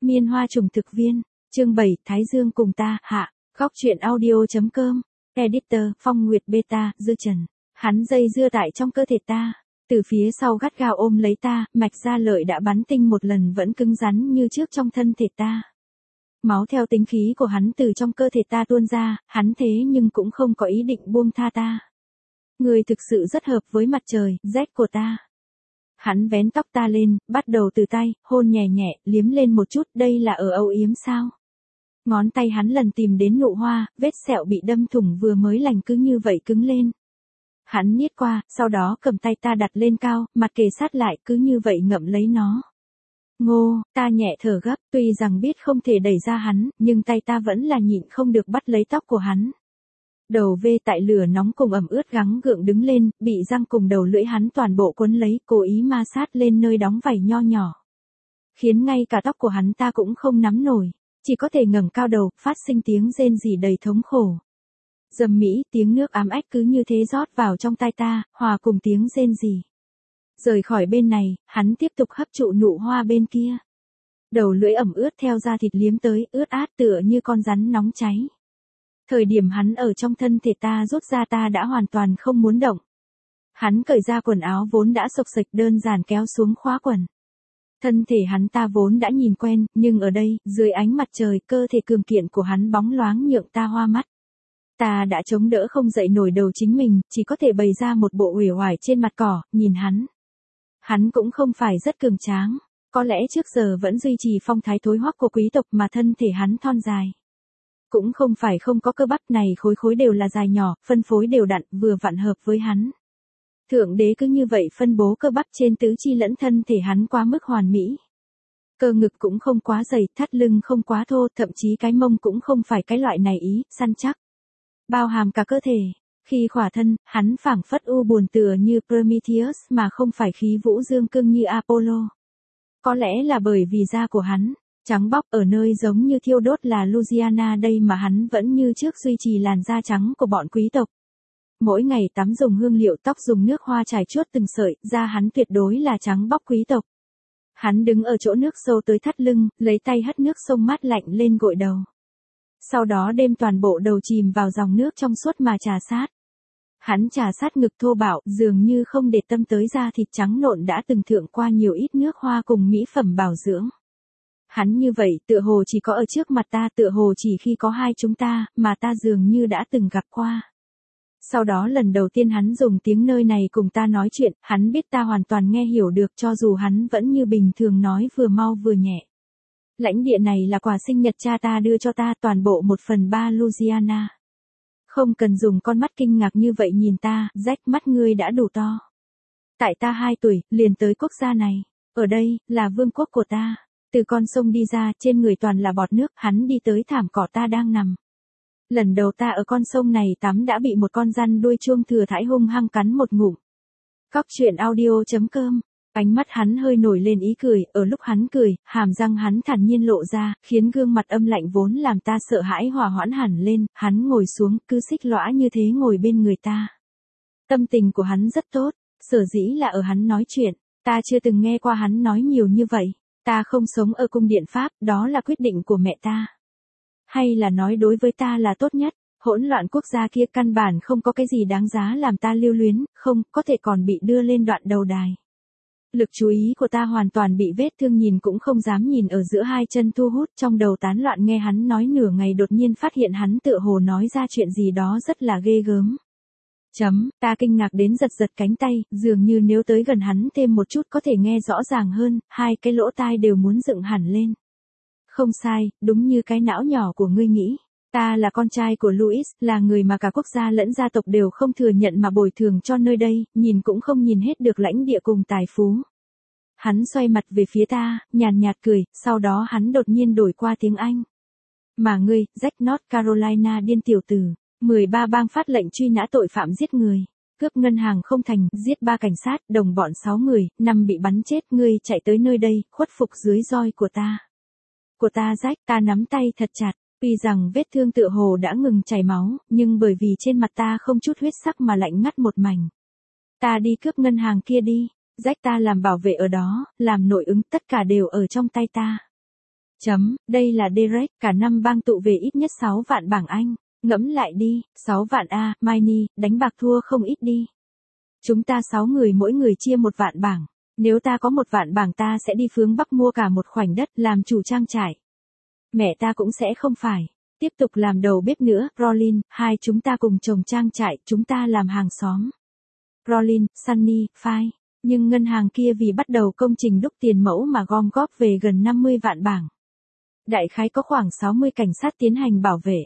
Miên Hoa trùng thực viên, chương 7, Thái Dương cùng ta, hạ, góc truyện audio.com, editor, Phong Nguyệt Beta, Dư Trần. Hắn dây dưa tại trong cơ thể ta, từ phía sau gắt gao ôm lấy ta, mạch gia lợi đã bắn tinh một lần vẫn cứng rắn như trước trong thân thể ta. Máu theo tính khí của hắn từ trong cơ thể ta tuôn ra, hắn thế nhưng cũng không có ý định buông tha ta. Người thực sự rất hợp với mặt trời, rét của ta. Hắn vén tóc ta lên, bắt đầu từ tay, hôn nhẹ nhẹ, liếm lên một chút, đây là ở âu yếm sao? Ngón tay hắn lần tìm đến nụ hoa, vết sẹo bị đâm thủng vừa mới lành cứ như vậy cứng lên. Hắn niết qua, sau đó cầm tay ta đặt lên cao, mặt kề sát lại cứ như vậy ngậm lấy nó. Ngô, ta nhẹ thở gấp, tuy rằng biết không thể đẩy ra hắn, nhưng tay ta vẫn là nhịn không được bắt lấy tóc của hắn. Đầu vê tại lửa nóng cùng ẩm ướt gắng gượng đứng lên, bị răng cùng đầu lưỡi hắn toàn bộ quấn lấy, cố ý ma sát lên nơi đóng vảy nho nhỏ. Khiến ngay cả tóc của hắn ta cũng không nắm nổi, chỉ có thể ngẩng cao đầu, phát sinh tiếng rên rỉ đầy thống khổ. Dầm mỹ, tiếng nước ám ách cứ như thế rót vào trong tai ta, hòa cùng tiếng rên rỉ. Rời khỏi bên này, hắn tiếp tục hấp trụ nụ hoa bên kia. Đầu lưỡi ẩm ướt theo da thịt liếm tới, ướt át tựa như con rắn nóng cháy. Thời điểm hắn ở trong thân thể ta rút ra ta đã hoàn toàn không muốn động. Hắn cởi ra quần áo vốn đã xộc xệch đơn giản kéo xuống khóa quần. Thân thể hắn ta vốn đã nhìn quen, nhưng ở đây, dưới ánh mặt trời, cơ thể cường kiện của hắn bóng loáng nhượng ta hoa mắt. Ta đã chống đỡ không dậy nổi đầu chính mình, chỉ có thể bày ra một bộ uể oải trên mặt cỏ, nhìn hắn. Hắn cũng không phải rất cường tráng, có lẽ trước giờ vẫn duy trì phong thái thối hoắc của quý tộc mà thân thể hắn thon dài. Cũng không phải không có cơ bắp này khối khối đều là dài nhỏ, phân phối đều đặn, vừa vặn hợp với hắn. Thượng đế cứ như vậy phân bố cơ bắp trên tứ chi lẫn thân thể hắn quá mức hoàn mỹ. Cơ ngực cũng không quá dày, thắt lưng không quá thô, thậm chí cái mông cũng không phải cái loại này ý, săn chắc. Bao hàm cả cơ thể. Khi khỏa thân, hắn phảng phất u buồn tựa như Prometheus mà không phải khí vũ dương cương như Apollo. Có lẽ là bởi vì da của hắn trắng bóc ở nơi giống như thiêu đốt là Louisiana đây mà hắn vẫn như trước duy trì làn da trắng của bọn quý tộc. Mỗi ngày tắm dùng hương liệu tóc dùng nước hoa chải chuốt từng sợi, da hắn tuyệt đối là trắng bóc quý tộc. Hắn đứng ở chỗ nước sâu tới thắt lưng, lấy tay hất nước sông mát lạnh lên gội đầu. Sau đó đem toàn bộ đầu chìm vào dòng nước trong suốt mà trà sát. Hắn trà sát ngực thô bạo, dường như không để tâm tới da thịt trắng nộn đã từng thượng qua nhiều ít nước hoa cùng mỹ phẩm bảo dưỡng. Hắn như vậy tựa hồ chỉ có ở trước mặt ta, tựa hồ chỉ khi có hai chúng ta, mà ta dường như đã từng gặp qua. Sau đó lần đầu tiên hắn dùng tiếng nơi này cùng ta nói chuyện, hắn biết ta hoàn toàn nghe hiểu được cho dù hắn vẫn như bình thường nói vừa mau vừa nhẹ. Lãnh địa này là quà sinh nhật cha ta đưa cho ta, toàn bộ 1/3 Louisiana. Không cần dùng con mắt kinh ngạc như vậy nhìn ta, rách mắt ngươi đã đủ to. Tại ta 2 tuổi, liền tới quốc gia này. Ở đây, là vương quốc của ta. Từ con sông đi ra, trên người toàn là bọt nước, hắn đi tới thảm cỏ ta đang nằm. Lần đầu ta ở con sông này tắm đã bị một con răn đuôi chuông thừa thãi hung hăng cắn một ngụm. Góc truyện audio.com. Ánh mắt hắn hơi nổi lên ý cười, ở lúc hắn cười, hàm răng hắn thản nhiên lộ ra, khiến gương mặt âm lạnh vốn làm ta sợ hãi hòa hoãn hẳn lên, hắn ngồi xuống, cứ xích lõa như thế ngồi bên người ta. Tâm tình của hắn rất tốt, sở dĩ là ở hắn nói chuyện, ta chưa từng nghe qua hắn nói nhiều như vậy, ta không sống ở cung điện Pháp, đó là quyết định của mẹ ta. Hay là nói đối với ta là tốt nhất, hỗn loạn quốc gia kia căn bản không có cái gì đáng giá làm ta lưu luyến, không, có thể còn bị đưa lên đoạn đầu đài. Lực chú ý của ta hoàn toàn bị vết thương nhìn cũng không dám nhìn ở giữa hai chân thu hút trong đầu tán loạn nghe hắn nói nửa ngày đột nhiên phát hiện hắn tựa hồ nói ra chuyện gì đó rất là ghê gớm. Ta kinh ngạc đến giật giật cánh tay, dường như nếu tới gần hắn thêm một chút có thể nghe rõ ràng hơn, hai cái lỗ tai đều muốn dựng hẳn lên. Không sai, đúng như cái não nhỏ của ngươi nghĩ. Ta là con trai của Louis, là người mà cả quốc gia lẫn gia tộc đều không thừa nhận mà bồi thường cho nơi đây, nhìn cũng không nhìn hết được lãnh địa cùng tài phú. Hắn xoay mặt về phía ta, nhàn nhạt cười, sau đó hắn đột nhiên đổi qua tiếng Anh. Mà ngươi, Jack North Carolina điên tiểu tử, 13 bang phát lệnh truy nã tội phạm giết người, cướp ngân hàng không thành, giết 3 cảnh sát, đồng bọn 6 người, 5 bị bắn chết, ngươi chạy tới nơi đây, khuất phục dưới roi của ta. Của ta Jack, ta nắm tay thật chặt. Tuy rằng vết thương tựa hồ đã ngừng chảy máu, nhưng bởi vì trên mặt ta không chút huyết sắc mà lạnh ngắt một mảnh. Ta đi cướp ngân hàng kia đi, Jack ta làm bảo vệ ở đó, làm nội ứng tất cả đều ở trong tay ta. Đây là Derek, cả năm bang tụ về ít nhất 6 vạn bảng Anh. Ngẫm lại đi, 6 vạn a, Miney, đánh bạc thua không ít đi. Chúng ta 6 người mỗi người chia 1 vạn bảng. Nếu ta có 1 vạn bảng ta sẽ đi phương Bắc mua cả một khoảnh đất làm chủ trang trại. Mẹ ta cũng sẽ không phải. Tiếp tục làm đầu bếp nữa, Rollin, hai chúng ta cùng trồng trang trại, chúng ta làm hàng xóm. Rollin, Sunny, fine. Nhưng ngân hàng kia vì bắt đầu công trình đúc tiền mẫu mà gom góp về gần 50 vạn bảng. Đại khái có khoảng 60 cảnh sát tiến hành bảo vệ.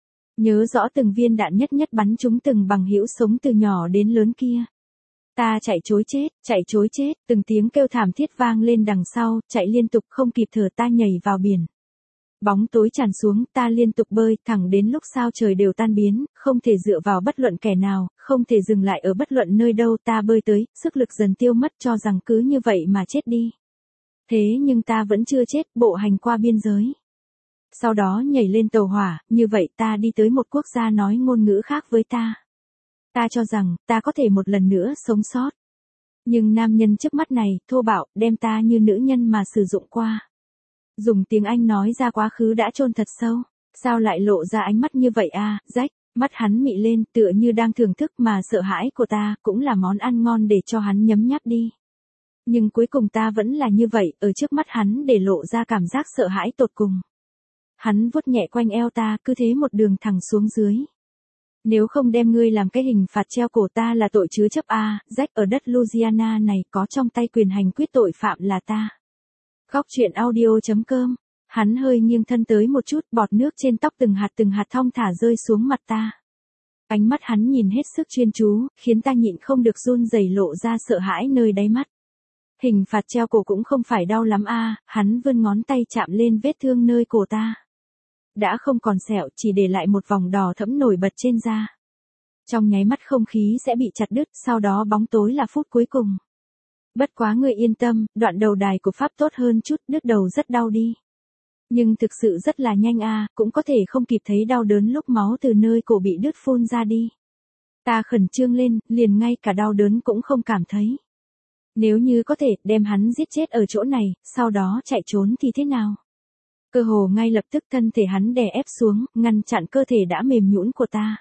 Nhớ rõ từng viên đạn nhất nhất bắn trúng từng bằng hữu sống từ nhỏ đến lớn kia. Ta chạy chối chết, từng tiếng kêu thảm thiết vang lên đằng sau, chạy liên tục không kịp thở ta nhảy vào biển. Bóng tối tràn xuống, ta liên tục bơi, thẳng đến lúc sao trời đều tan biến, không thể dựa vào bất luận kẻ nào, không thể dừng lại ở bất luận nơi đâu ta bơi tới, sức lực dần tiêu mất cho rằng cứ như vậy mà chết đi. Thế nhưng ta vẫn chưa chết, bộ hành qua biên giới. Sau đó nhảy lên tàu hỏa, như vậy ta đi tới một quốc gia nói ngôn ngữ khác với ta. Ta cho rằng, ta có thể một lần nữa sống sót. Nhưng nam nhân trước mắt này, thô bạo, đem ta như nữ nhân mà sử dụng qua. Dùng tiếng Anh nói ra quá khứ đã chôn thật sâu. Sao lại lộ ra ánh mắt như vậy à, Jack? Mắt hắn mị lên tựa như đang thưởng thức mà sợ hãi của ta, cũng là món ăn ngon để cho hắn nhấm nháp đi. Nhưng cuối cùng ta vẫn là như vậy, ở trước mắt hắn để lộ ra cảm giác sợ hãi tột cùng. Hắn vuốt nhẹ quanh eo ta, cứ thế một đường thẳng xuống dưới. Nếu không đem ngươi làm cái hình phạt treo cổ ta là tội chứa chấp a, Jack, ở đất Louisiana này có trong tay quyền hành quyết tội phạm là ta. Góc truyện audio.com. Hắn hơi nghiêng thân tới một chút, bọt nước trên tóc từng hạt thong thả rơi xuống mặt ta. Ánh mắt hắn nhìn hết sức chuyên chú, khiến ta nhịn không được run rẩy lộ ra sợ hãi nơi đáy mắt. Hình phạt treo cổ cũng không phải đau lắm a, hắn vươn ngón tay chạm lên vết thương nơi cổ ta. Đã không còn sẹo, chỉ để lại một vòng đỏ thẫm nổi bật trên da. Trong nháy mắt không khí sẽ bị chặt đứt, sau đó bóng tối là phút cuối cùng. Bất quá ngươi yên tâm, đoạn đầu đài của Pháp tốt hơn chút, đứt đầu rất đau đi. Nhưng thực sự rất là nhanh a, cũng có thể không kịp thấy đau đớn lúc máu từ nơi cổ bị đứt phun ra đi. Ta khẩn trương lên, liền ngay cả đau đớn cũng không cảm thấy. Nếu như có thể, đem hắn giết chết ở chỗ này, sau đó chạy trốn thì thế nào? Cơ hồ ngay lập tức thân thể hắn đè ép xuống, ngăn chặn cơ thể đã mềm nhũn của ta.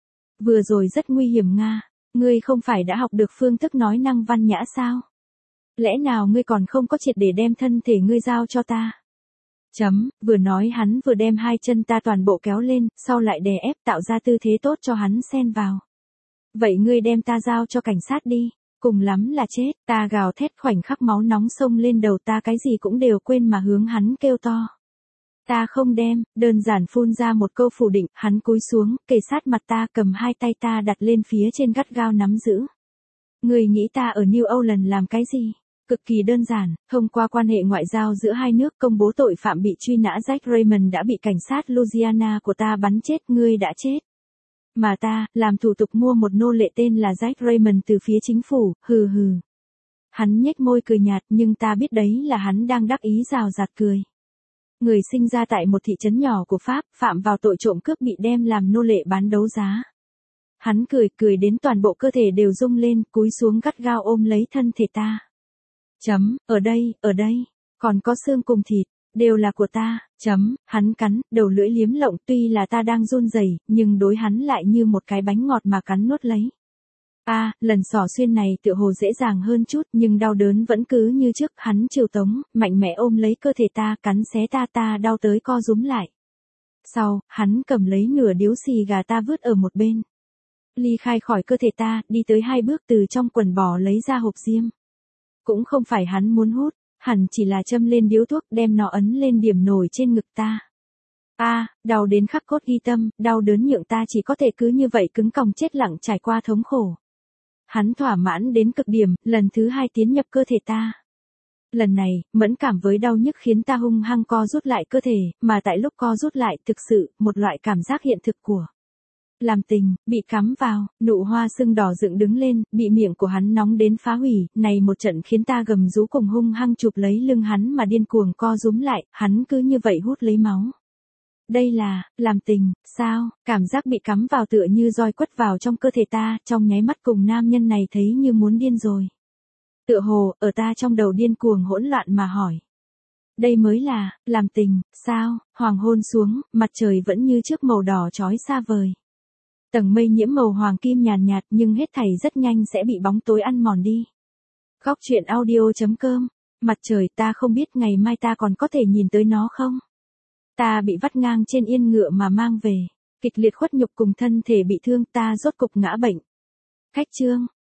Vừa rồi rất nguy hiểm Nga, ngươi không phải đã học được phương thức nói năng văn nhã sao? Lẽ nào ngươi còn không có triệt để đem thân thể ngươi giao cho ta? Vừa nói hắn vừa đem hai chân ta toàn bộ kéo lên, sau lại đè ép tạo ra tư thế tốt cho hắn xen vào. Vậy ngươi đem ta giao cho cảnh sát đi, cùng lắm là chết, ta gào thét khoảnh khắc máu nóng xông lên đầu ta cái gì cũng đều quên mà hướng hắn kêu to. Ta không đem, đơn giản phun ra một câu phủ định, hắn cúi xuống, kề sát mặt ta cầm hai tay ta đặt lên phía trên gắt gao nắm giữ. Người nghĩ ta ở New Orleans làm cái gì? Cực kỳ đơn giản, thông qua quan hệ ngoại giao giữa hai nước công bố tội phạm bị truy nã Jack Raymond đã bị cảnh sát Louisiana của ta bắn chết, ngươi đã chết. Mà ta, làm thủ tục mua một nô lệ tên là Jack Raymond từ phía chính phủ, hừ hừ. Hắn nhếch môi cười nhạt nhưng ta biết đấy là hắn đang đắc ý rào rạt cười. Người sinh ra tại một thị trấn nhỏ của Pháp, phạm vào tội trộm cướp bị đem làm nô lệ bán đấu giá. Hắn cười đến toàn bộ cơ thể đều rung lên, cúi xuống gắt gao ôm lấy thân thể ta. Ở đây, còn có xương cùng thịt, đều là của ta. Hắn cắn, đầu lưỡi liếm lộng, tuy là ta đang run rẩy, nhưng đối hắn lại như một cái bánh ngọt mà cắn nuốt lấy. Lần xỏ xuyên này tựa hồ dễ dàng hơn chút, nhưng đau đớn vẫn cứ như trước, hắn chiều tống, mạnh mẽ ôm lấy cơ thể ta, cắn xé ta đau tới co rúm lại. Sau, hắn cầm lấy nửa điếu xì gà ta vứt ở một bên. Ly khai khỏi cơ thể ta, đi tới 2 bước từ trong quần bò lấy ra hộp diêm. Cũng không phải hắn muốn hút, hẳn chỉ là châm lên điếu thuốc đem nó ấn lên điểm nổi trên ngực ta. Đau đến khắc cốt ghi tâm, đau đớn nhượng ta chỉ có thể cứ như vậy cứng còng chết lặng trải qua thống khổ. Hắn thỏa mãn đến cực điểm, lần thứ 2 tiến nhập cơ thể ta. Lần này, mẫn cảm với đau nhức khiến ta hung hăng co rút lại cơ thể, mà tại lúc co rút lại thực sự, một loại cảm giác hiện thực của làm tình, bị cắm vào, nụ hoa sưng đỏ dựng đứng lên, bị miệng của hắn nóng đến phá hủy, này một trận khiến ta gầm rú cùng hung hăng chụp lấy lưng hắn mà điên cuồng co rúm lại, hắn cứ như vậy hút lấy máu. Đây là, làm tình, sao, cảm giác bị cắm vào tựa như roi quất vào trong cơ thể ta, trong nháy mắt cùng nam nhân này thấy như muốn điên rồi. Tựa hồ, ở ta trong đầu điên cuồng hỗn loạn mà hỏi. Đây mới là, làm tình, sao, hoàng hôn xuống, mặt trời vẫn như trước màu đỏ chói xa vời. Tầng mây nhiễm màu hoàng kim nhàn nhạt nhưng hết thảy rất nhanh sẽ bị bóng tối ăn mòn đi. Góc truyện audio.com. Mặt trời, ta không biết ngày mai ta còn có thể nhìn tới nó không? Ta bị vắt ngang trên yên ngựa mà mang về. Kịch liệt khuất nhục cùng thân thể bị thương, ta rốt cục ngã bệnh. Khách chương.